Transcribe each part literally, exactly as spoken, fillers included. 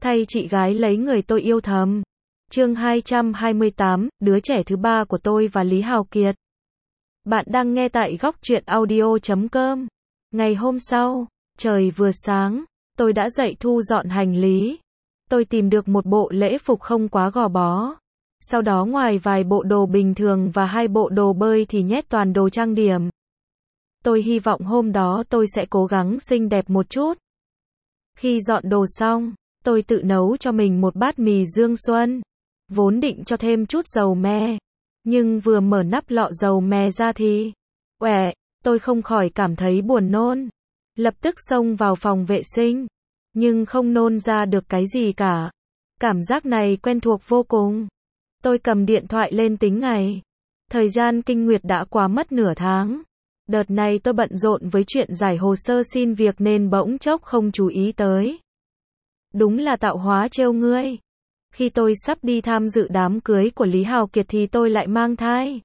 thay chị gái lấy người tôi yêu thầm. Chương hai trăm hai mươi tám, đứa trẻ thứ ba của tôi và Lý Hào Kiệt. Bạn đang nghe tại góc truyện audio chấm com. Ngày hôm sau, trời vừa sáng, tôi đã dậy thu dọn hành lý. Tôi tìm được một bộ lễ phục không quá gò bó. Sau đó ngoài vài bộ đồ bình thường và hai bộ đồ bơi thì nhét toàn đồ trang điểm. Tôi hy vọng hôm đó tôi sẽ cố gắng xinh đẹp một chút. Khi dọn đồ xong, tôi tự nấu cho mình một bát mì Dương Xuân. Vốn định cho thêm chút dầu me, nhưng vừa mở nắp lọ dầu me ra thì, uể, tôi không khỏi cảm thấy buồn nôn. Lập tức xông vào phòng vệ sinh, nhưng không nôn ra được cái gì cả. Cảm giác này quen thuộc vô cùng. Tôi cầm điện thoại lên tính ngày. Thời gian kinh nguyệt đã qua mất nửa tháng. Đợt này tôi bận rộn với chuyện giải hồ sơ xin việc nên bỗng chốc không chú ý tới. Đúng là tạo hóa trêu ngươi. Khi tôi sắp đi tham dự đám cưới của Lý Hào Kiệt thì tôi lại mang thai.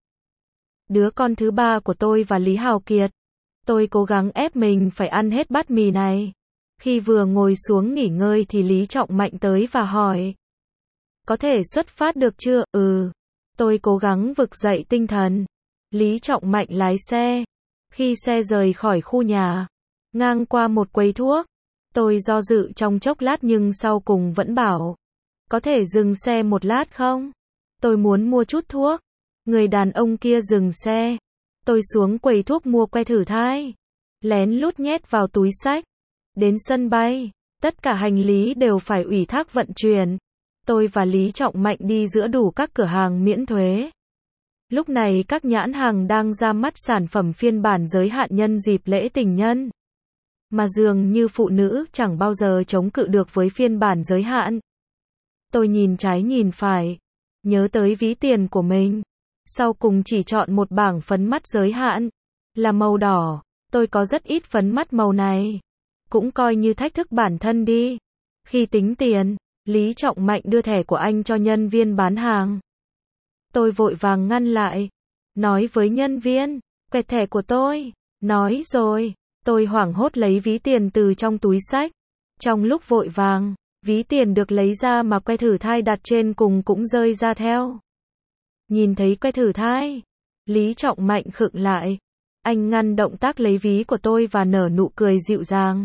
Đứa con thứ ba của tôi và Lý Hào Kiệt. Tôi cố gắng ép mình phải ăn hết bát mì này. Khi vừa ngồi xuống nghỉ ngơi thì Lý Trọng Mạnh tới và hỏi. Có thể xuất phát được chưa? Ừ. Tôi cố gắng vực dậy tinh thần. Lý Trọng Mạnh lái xe. Khi xe rời khỏi khu nhà, ngang qua một quầy thuốc, tôi do dự trong chốc lát nhưng sau cùng vẫn bảo. Có thể dừng xe một lát không? Tôi muốn mua chút thuốc. Người đàn ông kia dừng xe. Tôi xuống quầy thuốc mua que thử thai. Lén lút nhét vào túi xách. Đến sân bay, tất cả hành lý đều phải ủy thác vận chuyển. Tôi và Lý Trọng Mạnh đi giữa đủ các cửa hàng miễn thuế. Lúc này các nhãn hàng đang ra mắt sản phẩm phiên bản giới hạn nhân dịp lễ tình nhân. Mà dường như phụ nữ chẳng bao giờ chống cự được với phiên bản giới hạn. Tôi nhìn trái nhìn phải, nhớ tới ví tiền của mình. Sau cùng chỉ chọn một bảng phấn mắt giới hạn, là màu đỏ. Tôi có rất ít phấn mắt màu này. Cũng coi như thách thức bản thân đi. Khi tính tiền, Lý Trọng Mạnh đưa thẻ của anh cho nhân viên bán hàng. Tôi vội vàng ngăn lại. Nói với nhân viên, quẹt thẻ của tôi. Nói rồi, tôi hoảng hốt lấy ví tiền từ trong túi xách. Trong lúc vội vàng, ví tiền được lấy ra mà que thử thai đặt trên cùng cũng rơi ra theo. Nhìn thấy que thử thai, Lý Trọng Mạnh khựng lại. Anh ngăn động tác lấy ví của tôi và nở nụ cười dịu dàng.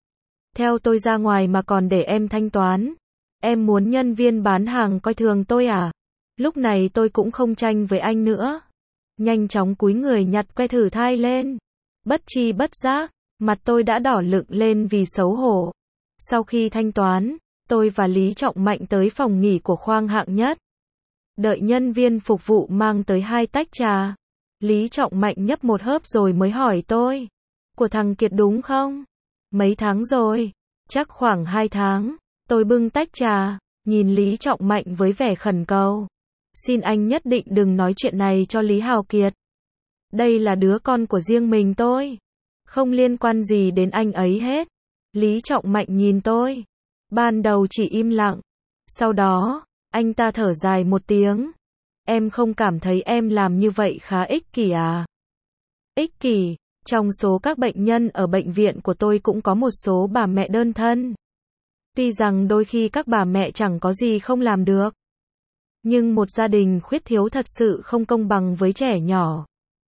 Theo tôi ra ngoài mà còn để em thanh toán. Em muốn nhân viên bán hàng coi thường tôi à? Lúc này tôi cũng không tranh với anh nữa. Nhanh chóng cúi người nhặt que thử thai lên. Bất tri bất giác, mặt tôi đã đỏ lựng lên vì xấu hổ. Sau khi thanh toán, tôi và Lý Trọng Mạnh tới phòng nghỉ của khoang hạng nhất. Đợi nhân viên phục vụ mang tới hai tách trà. Lý Trọng Mạnh nhấp một hớp rồi mới hỏi tôi. Của thằng Kiệt đúng không? Mấy tháng rồi? Chắc khoảng hai tháng. Tôi bưng tách trà, nhìn Lý Trọng Mạnh với vẻ khẩn cầu. Xin anh nhất định đừng nói chuyện này cho Lý Hào Kiệt. Đây là đứa con của riêng mình tôi. Không liên quan gì đến anh ấy hết. Lý Trọng Mạnh nhìn tôi. Ban đầu chỉ im lặng. Sau đó, anh ta thở dài một tiếng. Em không cảm thấy em làm như vậy khá ích kỷ à? Ích kỷ, trong số các bệnh nhân ở bệnh viện của tôi cũng có một số bà mẹ đơn thân. Tuy rằng đôi khi các bà mẹ chẳng có gì không làm được. Nhưng một gia đình khuyết thiếu thật sự không công bằng với trẻ nhỏ.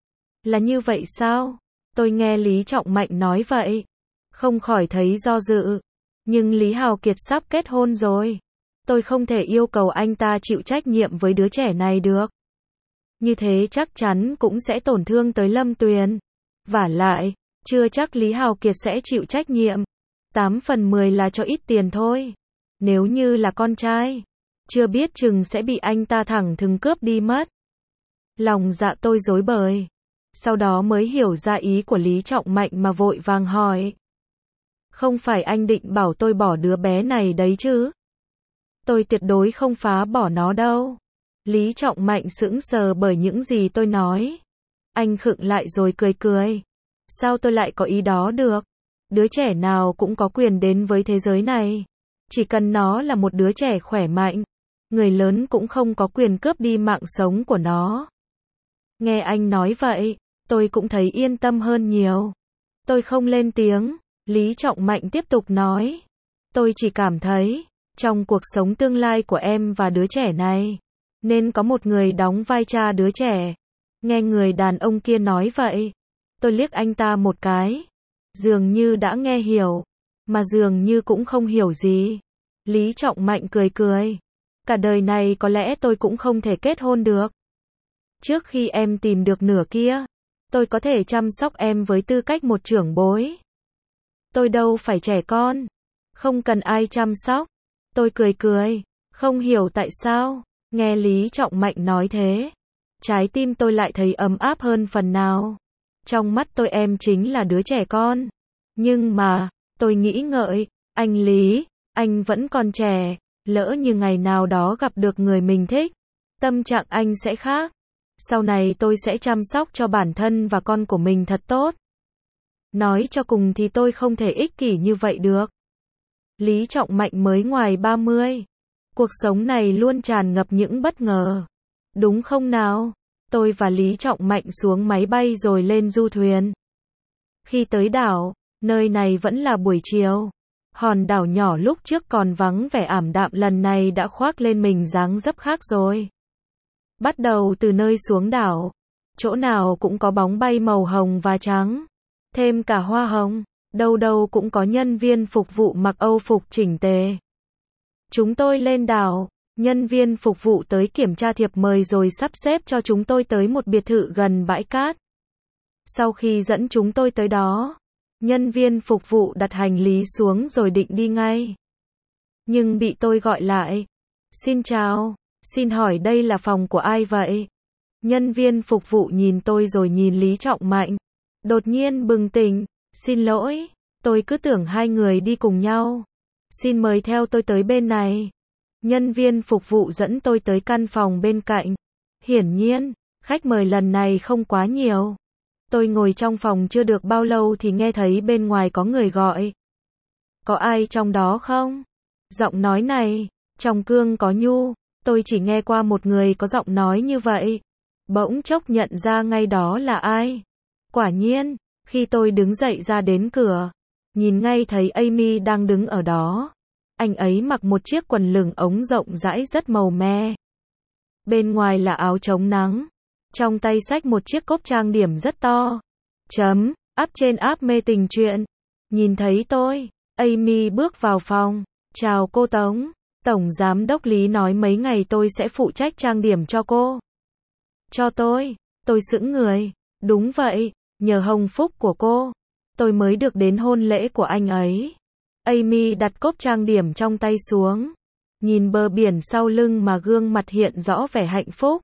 Là như vậy sao? Tôi nghe Lý Trọng Mạnh nói vậy. Không khỏi thấy do dự. Nhưng Lý Hào Kiệt sắp kết hôn rồi. Tôi không thể yêu cầu anh ta chịu trách nhiệm với đứa trẻ này được. Như thế chắc chắn cũng sẽ tổn thương tới Lâm Tuyền. Vả lại, chưa chắc Lý Hào Kiệt sẽ chịu trách nhiệm. Tám phần mười là cho ít tiền thôi. Nếu như là con trai, chưa biết chừng sẽ bị anh ta thẳng thừng cướp đi mất. Lòng dạ tôi rối bời. Sau đó mới hiểu ra ý của Lý Trọng Mạnh mà vội vàng hỏi. Không phải anh định bảo tôi bỏ đứa bé này đấy chứ? Tôi tuyệt đối không phá bỏ nó đâu. Lý Trọng Mạnh sững sờ bởi những gì tôi nói. Anh khựng lại rồi cười cười. Sao tôi lại có ý đó được? Đứa trẻ nào cũng có quyền đến với thế giới này. Chỉ cần nó là một đứa trẻ khỏe mạnh. Người lớn cũng không có quyền cướp đi mạng sống của nó. Nghe anh nói vậy, tôi cũng thấy yên tâm hơn nhiều. Tôi không lên tiếng. Lý Trọng Mạnh tiếp tục nói. Tôi chỉ cảm thấy, Trong cuộc sống tương lai của em và đứa trẻ này, nên có một người đóng vai cha đứa trẻ. Nghe người đàn ông kia nói vậy, tôi liếc anh ta một cái. Dường như đã nghe hiểu, mà dường như cũng không hiểu gì. Lý Trọng Mạnh cười cười. Cả đời này có lẽ tôi cũng không thể kết hôn được. Trước khi em tìm được nửa kia, tôi có thể chăm sóc em với tư cách một trưởng bối. Tôi đâu phải trẻ con, không cần ai chăm sóc. Tôi cười cười, không hiểu tại sao, nghe Lý Trọng Mạnh nói thế, trái tim tôi lại thấy ấm áp hơn phần nào. Trong mắt tôi em chính là đứa trẻ con. Nhưng mà, tôi nghĩ ngợi, anh Lý, anh vẫn còn trẻ, lỡ như ngày nào đó gặp được người mình thích, tâm trạng anh sẽ khác. Sau này tôi sẽ chăm sóc cho bản thân và con của mình thật tốt. Nói cho cùng thì tôi không thể ích kỷ như vậy được. Lý Trọng Mạnh mới ngoài ba mươi. Cuộc sống này luôn tràn ngập những bất ngờ. Đúng không nào? Tôi và Lý Trọng Mạnh xuống máy bay rồi lên du thuyền. Khi tới đảo, nơi này vẫn là buổi chiều. Hòn đảo nhỏ lúc trước còn vắng vẻ ảm đạm lần này đã khoác lên mình dáng dấp khác rồi. Bắt đầu từ nơi xuống đảo, chỗ nào cũng có bóng bay màu hồng và trắng. Thêm cả hoa hồng, đâu đâu cũng có nhân viên phục vụ mặc Âu phục chỉnh tề. Chúng tôi lên đảo, nhân viên phục vụ tới kiểm tra thiệp mời rồi sắp xếp cho chúng tôi tới một biệt thự gần bãi cát. Sau khi dẫn chúng tôi tới đó, nhân viên phục vụ đặt hành lý xuống rồi định đi ngay. Nhưng bị tôi gọi lại. Xin chào, xin hỏi đây là phòng của ai vậy? Nhân viên phục vụ nhìn tôi rồi nhìn Lý Trọng Mạnh. Đột nhiên bừng tỉnh, xin lỗi, tôi cứ tưởng hai người đi cùng nhau. Xin mời theo tôi tới bên này. Nhân viên phục vụ dẫn tôi tới căn phòng bên cạnh. Hiển nhiên, khách mời lần này không quá nhiều. Tôi ngồi trong phòng chưa được bao lâu thì nghe thấy bên ngoài có người gọi. Có ai trong đó không? Giọng nói này, trong cương có nhu, tôi chỉ nghe qua một người có giọng nói như vậy. Bỗng chốc nhận ra ngay đó là ai. Quả nhiên, khi tôi đứng dậy ra đến cửa, nhìn ngay thấy Amy đang đứng ở đó. Anh ấy mặc một chiếc quần lửng ống rộng rãi rất màu me. Bên ngoài là áo chống nắng. Trong tay xách một chiếc cốc trang điểm rất to. Chấm, áp trên áp mê tình truyện. Nhìn thấy tôi, Amy bước vào phòng. Chào cô Tống. Tổng giám đốc Lý nói mấy ngày tôi sẽ phụ trách trang điểm cho cô. Cho tôi. Tôi sững người. Đúng vậy, nhờ hồng phúc của cô, tôi mới được đến hôn lễ của anh ấy. Amy đặt cốc trang điểm trong tay xuống. Nhìn bờ biển sau lưng mà gương mặt hiện rõ vẻ hạnh phúc.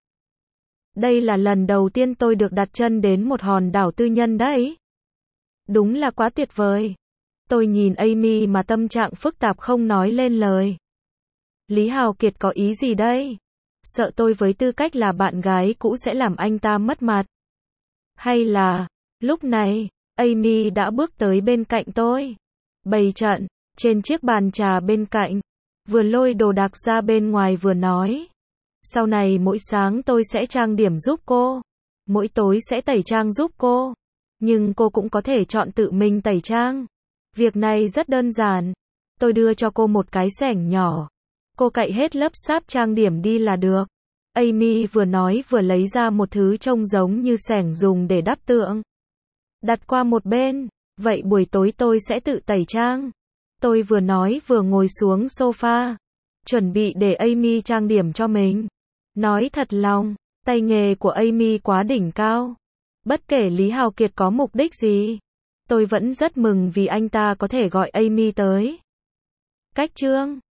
Đây là lần đầu tiên tôi được đặt chân đến một hòn đảo tư nhân đấy. Đúng là quá tuyệt vời. Tôi nhìn Amy mà tâm trạng phức tạp không nói lên lời. Lý Hào Kiệt có ý gì đây? Sợ tôi với tư cách là bạn gái cũ sẽ làm anh ta mất mặt. Hay là, lúc này, Amy đã bước tới bên cạnh tôi. Bày trận, trên chiếc bàn trà bên cạnh. Vừa lôi đồ đạc ra bên ngoài vừa nói. Sau này mỗi sáng tôi sẽ trang điểm giúp cô. Mỗi tối sẽ tẩy trang giúp cô. Nhưng cô cũng có thể chọn tự mình tẩy trang. Việc này rất đơn giản. Tôi đưa cho cô một cái xẻng nhỏ. Cô cạy hết lớp sáp trang điểm đi là được. Amy vừa nói vừa lấy ra một thứ trông giống như xẻng dùng để đắp tượng. Đặt qua một bên. Vậy buổi tối tôi sẽ tự tẩy trang. Tôi vừa nói vừa ngồi xuống sofa. Chuẩn bị để Amy trang điểm cho mình. Nói thật lòng, tay nghề của Amy quá đỉnh cao. Bất kể Lý Hào Kiệt có mục đích gì, tôi vẫn rất mừng vì anh ta có thể gọi Amy tới. Cách chương